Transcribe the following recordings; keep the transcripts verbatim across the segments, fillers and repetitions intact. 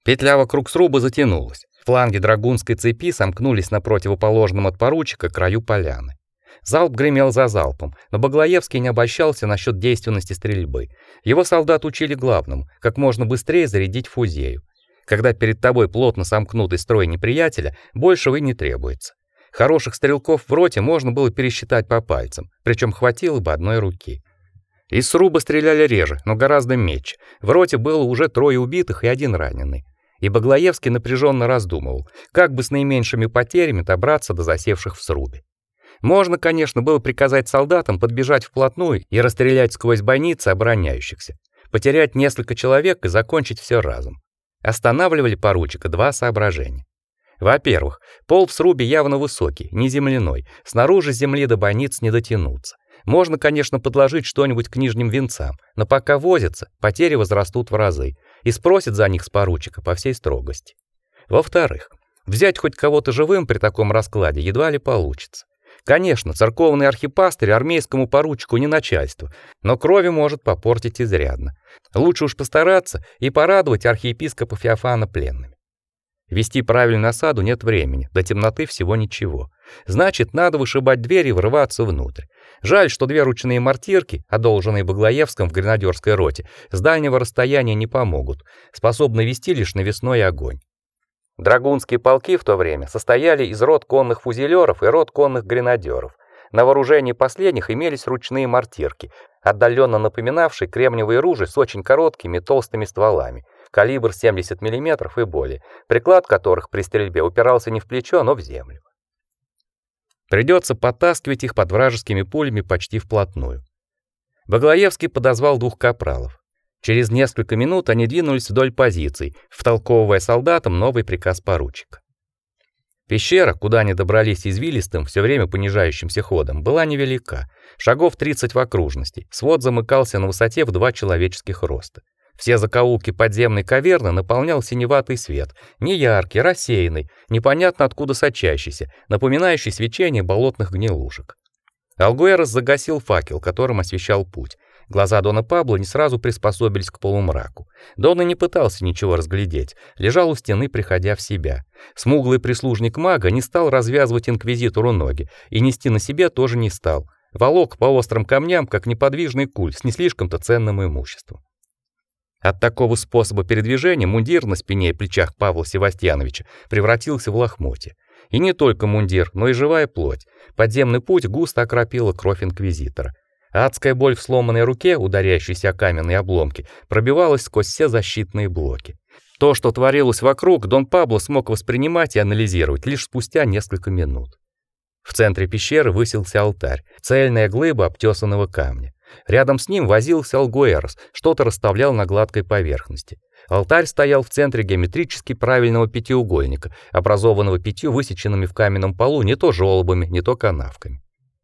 Петля вокруг сруба затянулась. Фланги драгунской цепи сомкнулись на противоположном от поручика краю поляны. Залп гремел за залпом, но Баглаевский не обольщался насчет действенности стрельбы. Его солдат учили главному — как можно быстрее зарядить фузею. Когда перед тобой плотно сомкнутый строй неприятеля, большего и не требуется. Хороших стрелков в роте можно было пересчитать по пальцам, причем хватило бы одной руки. Из сруба стреляли реже, но гораздо метче. В роте было уже трое убитых и один раненый. И Баглаевский напряженно раздумывал, как бы с наименьшими потерями добраться до засевших в срубе. Можно, конечно, было приказать солдатам подбежать вплотную и расстрелять сквозь бойницы обороняющихся, потерять несколько человек и закончить все разом. Останавливали поручика два соображения. Во-первых, пол в срубе явно высокий, не земляной, снаружи с земли до бойниц не дотянуться. Можно, конечно, подложить что-нибудь к нижним венцам, но пока возятся, потери возрастут в разы, и спросят за них с поручика по всей строгости. Во-вторых, взять хоть кого-то живым при таком раскладе едва ли получится. Конечно, церковный архипастырь армейскому поручику не начальство, но крови может попортить изрядно. Лучше уж постараться и порадовать архиепископа Феофана пленными. Вести правильную осаду нет времени, до темноты всего ничего. Значит, надо вышибать двери и врываться внутрь. Жаль, что две ручные мортирки, одолженные Баглаевским в гренадерской роте, с дальнего расстояния не помогут, способны вести лишь навесной огонь. Драгунские полки в то время состояли из рот конных фузелеров и рот конных гренадеров. На вооружении последних имелись ручные мортирки, отдаленно напоминавшие кремниевые ружья с очень короткими толстыми стволами, калибр семьдесят миллиметров и более, приклад которых при стрельбе упирался не в плечо, но в землю. Придется подтаскивать их под вражескими пулями почти вплотную. Баглаевский подозвал двух капралов. Через несколько минут они двинулись вдоль позиций, втолковывая солдатам новый приказ поручика. Пещера, куда они добрались извилистым, все время понижающимся ходом, была невелика, шагов тридцать в окружности. Свод замыкался на высоте в два человеческих роста. Все закоулки подземной каверны наполнял синеватый свет, неяркий, рассеянный, непонятно откуда сочащийся, напоминающий свечение болотных гнилушек. Алгуэрос загасил факел, которым освещал путь. Глаза Дона Пабло не сразу приспособились к полумраку. Дон и не пытался ничего разглядеть, лежал у стены, приходя в себя. Смуглый прислужник мага не стал развязывать инквизитору ноги, и нести на себе тоже не стал. Волок по острым камням, как неподвижный куль с не слишком-то ценным имуществом. От такого способа передвижения мундир на спине и плечах Павла Севастьяновича превратился в лохмотья. И не только мундир, но и живая плоть. Подземный путь густо окропила кровь инквизитора. Адская боль в сломанной руке, ударяющейся о каменные обломки, пробивалась сквозь все защитные блоки. То, что творилось вокруг, Дон Пабло смог воспринимать и анализировать лишь спустя несколько минут. В центре пещеры высился алтарь, цельная глыба обтесанного камня. Рядом с ним возился Алгуэрос, что-то расставлял на гладкой поверхности. Алтарь стоял в центре геометрически правильного пятиугольника, образованного пятью высеченными в каменном полу не то желобами, не то канавками.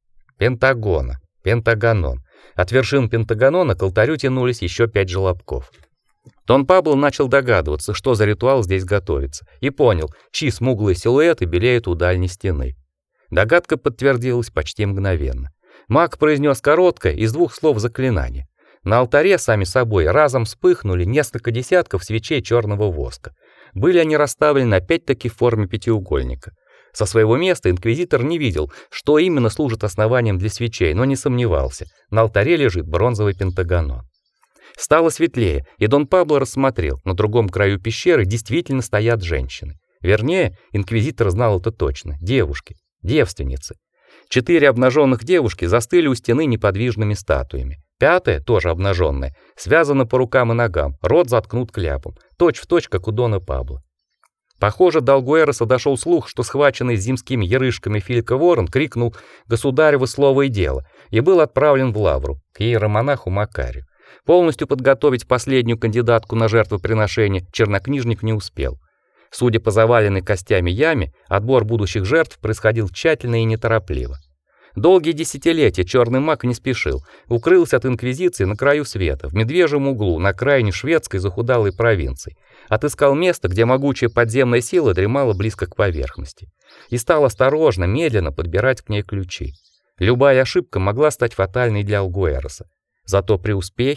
Пентагона, пентагонон. От вершин пентагонона к алтарю тянулись еще пять желобков. Дон Пабло начал догадываться, что за ритуал здесь готовится, и понял, чьи смуглые силуэты белеют у дальней стены. Догадка подтвердилась почти мгновенно. Маг произнес короткое из двух слов заклинание. На алтаре сами собой разом вспыхнули несколько десятков свечей черного воска. Были они расставлены опять-таки в форме пятиугольника. Со своего места инквизитор не видел, что именно служит основанием для свечей, но не сомневался. На алтаре лежит бронзовый пентагонон. Стало светлее, и Дон Пабло рассмотрел, на другом краю пещеры действительно стоят женщины. Вернее, инквизитор знал это точно, девушки, девственницы. Четыре обнаженных девушки застыли у стены неподвижными статуями. Пятая, тоже обнаженная, связана по рукам и ногам, рот заткнут кляпом, точь-в-точь, как у Дона Пабло. Похоже, до Алгуэроса дошел слух, что схваченный с земскими ярышками Филька Ворон крикнул «Государево слово и дело» и был отправлен в Лавру, к иеромонаху Макарию. Полностью подготовить последнюю кандидатку на жертвоприношение чернокнижник не успел. Судя по заваленной костями яме, отбор будущих жертв происходил тщательно и неторопливо. Долгие десятилетия черный маг не спешил, укрылся от инквизиции на краю света, в медвежьем углу, на окраине шведской захудалой провинции. Отыскал место, где могучая подземная сила дремала близко к поверхности. И стал осторожно, медленно подбирать к ней ключи. Любая ошибка могла стать фатальной для Алгуэроса. Зато при успехе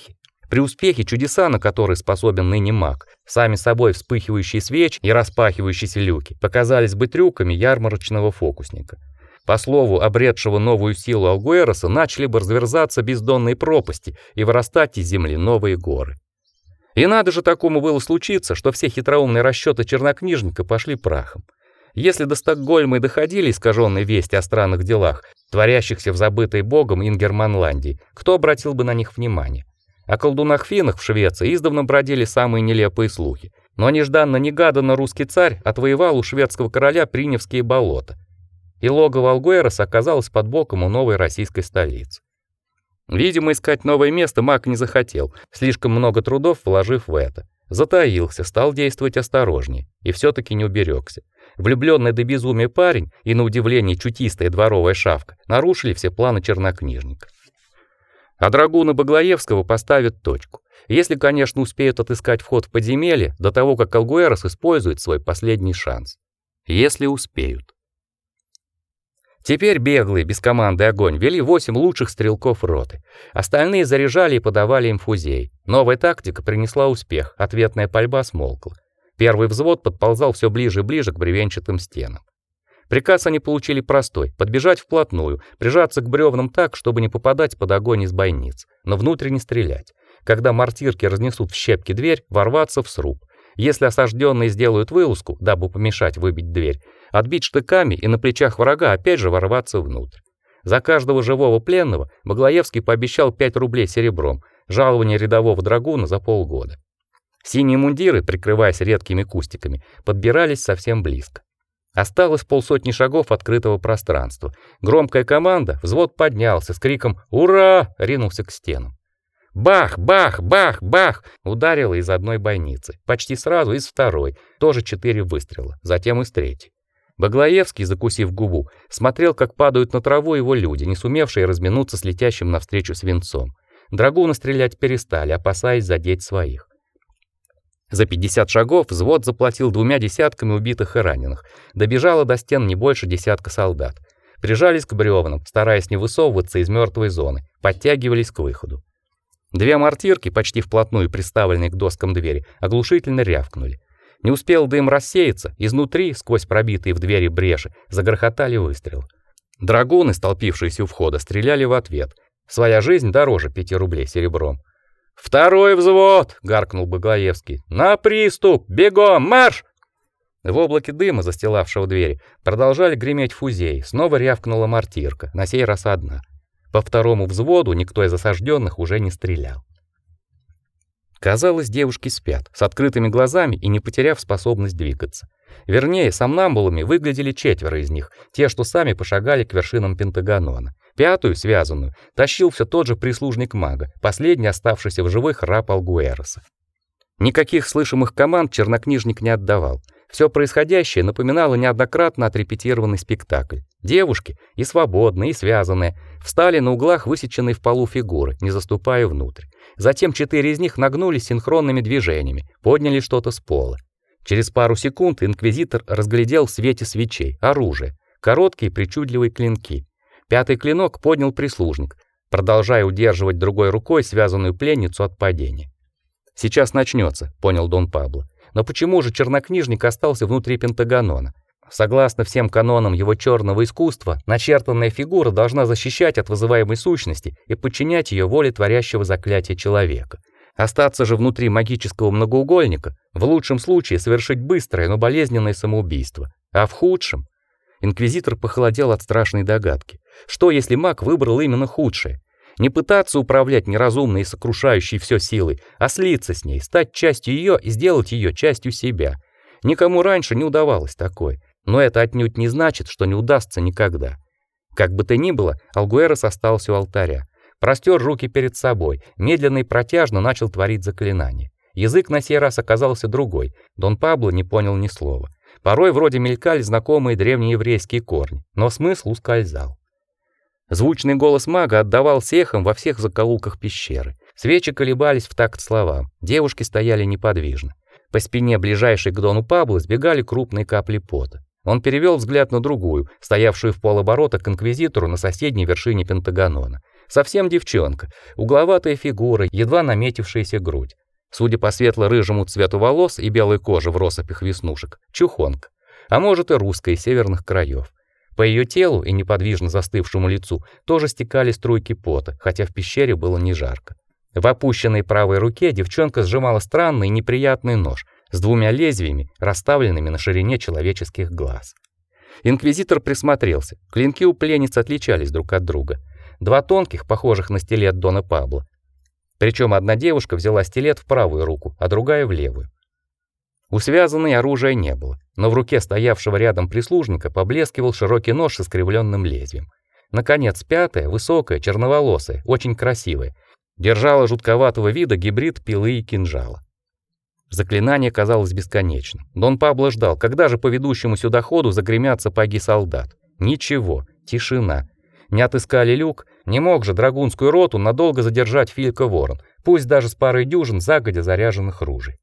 При успехе чудеса, на которые способен ныне маг, сами собой вспыхивающие свечи и распахивающиеся люки, показались бы трюками ярмарочного фокусника. По слову обретшего новую силу Algueroса, начали бы разверзаться бездонные пропасти и вырастать из земли новые горы. И надо же такому было случиться, что все хитроумные расчеты чернокнижника пошли прахом. Если до Стокгольма и доходили искаженные вести о странных делах, творящихся в забытой богом Ингерманландии, кто обратил бы на них внимание? О колдунах-финнах в Швеции издавна бродили самые нелепые слухи, но нежданно-негаданно русский царь отвоевал у шведского короля Приневские болота, и логово Algueроса оказалось под боком у новой российской столицы. Видимо, искать новое место маг не захотел, слишком много трудов вложив в это. Затаился, стал действовать осторожнее, и все-таки не уберегся. Влюбленный до безумия парень и, на удивление, чутистая дворовая шавка нарушили все планы чернокнижника. А драгуны Баглаевского поставят точку. Если, конечно, успеют отыскать вход в подземелье до того, как Alguерос использует свой последний шанс. Если успеют. Теперь беглые, без команды огонь, вели восемь лучших стрелков роты. Остальные заряжали и подавали им фузей. Новая тактика принесла успех, ответная пальба смолкла. Первый взвод подползал все ближе и ближе к бревенчатым стенам. Приказ они получили простой: подбежать вплотную, прижаться к бревнам так, чтобы не попадать под огонь из бойниц, но внутрь не стрелять. Когда мортирки разнесут в щепки дверь, ворваться в сруб. Если осажденные сделают вылазку, дабы помешать выбить дверь, отбить штыками и на плечах врага опять же ворваться внутрь. За каждого живого пленного Баглаевский пообещал пять рублей серебром, жалование рядового драгуна за полгода. Синие мундиры, прикрываясь редкими кустиками, подбирались совсем близко. Осталось полсотни шагов открытого пространства. Громкая команда, взвод поднялся с криком «Ура!» ринулся к стенам. Бах, бах, бах, бах! Ударило из одной бойницы. Почти сразу из второй. Тоже четыре выстрела. Затем из третьей. Баглаевский, закусив губу, смотрел, как падают на траву его люди, не сумевшие разминуться с летящим навстречу свинцом. Драгуны стрелять перестали, опасаясь задеть своих. За пятьдесят шагов взвод заплатил двумя десятками убитых и раненых. Добежало до стен не больше десятка солдат. Прижались к бревнам, стараясь не высовываться из мертвой зоны, подтягивались к выходу. Две мортирки, почти вплотную приставленные к доскам двери, оглушительно рявкнули. Не успел дым рассеяться, изнутри, сквозь пробитые в двери бреши, загрохотали выстрелы. Драгуны, столпившиеся у входа, стреляли в ответ. Своя жизнь дороже пяти рублей серебром. «Второй взвод!» — гаркнул Баглаевский. «На приступ! Бегом! Марш!» В облаке дыма, застилавшего двери, продолжали греметь фузеи. Снова рявкнула мортирка, на сей раз одна. По второму взводу никто из осажденных уже не стрелял. Казалось, девушки спят, с открытыми глазами и не потеряв способность двигаться. Вернее, сомнамбулами выглядели четверо из них, те, что сами пошагали к вершинам Пентагонона. Пятую, связанную, тащил все тот же прислужник мага, последний оставшийся в живых раб Algueроса. Никаких слышимых команд чернокнижник не отдавал. Все происходящее напоминало неоднократно отрепетированный спектакль. Девушки, и свободные, и связанные, встали на углах высеченной в полу фигуры, не заступая внутрь. Затем четыре из них нагнулись синхронными движениями, подняли что-то с пола. Через пару секунд инквизитор разглядел в свете свечей оружие, короткие причудливые клинки. Пятый клинок поднял прислужник, продолжая удерживать другой рукой связанную пленницу от падения. «Сейчас начнется», — понял Дон Пабло. Но почему же чернокнижник остался внутри Пентагонона? Согласно всем канонам его черного искусства, начертанная фигура должна защищать от вызываемой сущности и подчинять ее воле творящего заклятие человека. Остаться же внутри магического многоугольника, в лучшем случае совершить быстрое, но болезненное самоубийство, а в худшем... Инквизитор похолодел от страшной догадки. Что, если маг выбрал именно худшее? Не пытаться управлять неразумной и сокрушающей все силой, а слиться с ней, стать частью ее и сделать ее частью себя. Никому раньше не удавалось такое, но это отнюдь не значит, что не удастся никогда. Как бы то ни было, Alguерос остался у алтаря. Простер руки перед собой, медленно и протяжно начал творить заклинание. Язык на сей раз оказался другой. Дон Пабло не понял ни слова. Порой вроде мелькали знакомые древнееврейские корни, но смысл ускользал. Звучный голос мага отдавался эхом во всех закоулках пещеры. Свечи колебались в такт словам. Девушки стояли неподвижно. По спине ближайшей к Дону Пабло сбегали крупные капли пота. Он перевел взгляд на другую, стоявшую в полоборота к инквизитору на соседней вершине Пентагонона. Совсем девчонка, угловатая фигура, едва наметившаяся грудь. Судя по светло-рыжему цвету волос и белой коже в россыпях веснушек, чухонка, а может и русская из северных краев. По ее телу и неподвижно застывшему лицу тоже стекали струйки пота, хотя в пещере было не жарко. В опущенной правой руке девчонка сжимала странный неприятный нож с двумя лезвиями, расставленными на ширине человеческих глаз. Инквизитор присмотрелся. Клинки у пленниц отличались друг от друга. Два тонких, похожих на стилет Дона Пабло. Причем одна девушка взяла стилет в правую руку, а другая в левую. У связанной оружия не было, но в руке стоявшего рядом прислужника поблескивал широкий нож с искривленным лезвием. Наконец, пятая, высокая, черноволосая, очень красивая, держала жутковатого вида гибрид пилы и кинжала. Заклинание казалось бесконечным. Дон Пабло ждал, когда же по ведущему сюда ходу загремят сапоги солдат. Ничего, тишина. Не отыскали люк, не мог же драгунскую роту надолго задержать Филька Ворон, пусть даже с парой дюжин загодя заряженных ружей.